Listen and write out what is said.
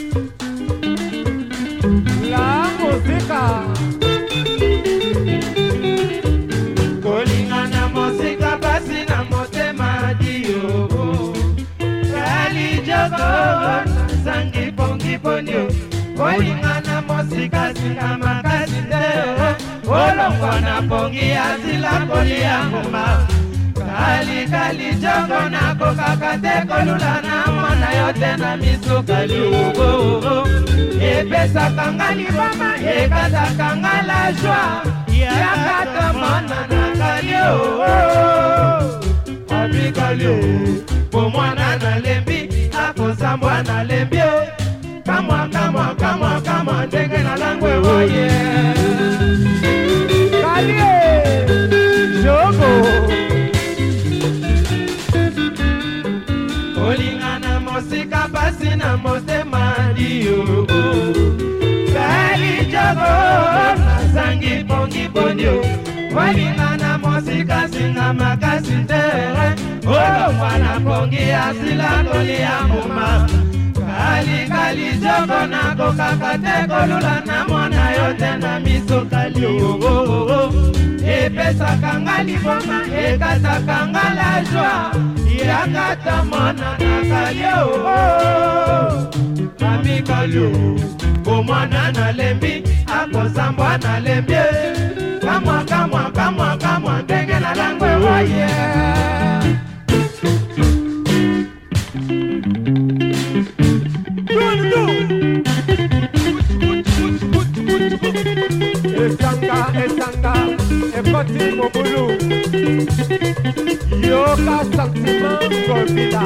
La música. Kolingana mosika basi na motema diyo Kali jogo sangi pongi ponyo Kolingana mosika singa makasi teo Olongwa na pongi azila koli ya nguma Kali kali jogo na kokakate kolula na mwana yote na misu kali ugo Epesa kangali mama ekata kangala jwa Yakata mwana na kalio Abi kalio Po mwana na lembi Ako sa mwana lembio Kamwa kamwa kamwa kamwa Ndenge na langwe woye Kalie Jogo Olingana mosika basi na motema diyo Kali jogo Nasangi pongi ponyo Olingana mosika singa makasi tere Olongwa na pongi asila koli ya muma Kali kali jogo na kokakate kolula na mwana yote na miso kali Epesa kangali boma ekata kangala jwa Yakata mwana na kalio Mami kalio Ko mwana na lembi Ako sambwa na lembi Kamwa kamwa kamwa kamwa Ndenge na langwe woye Esanga Ekoti Mobulu Yoka Sentiment Golvida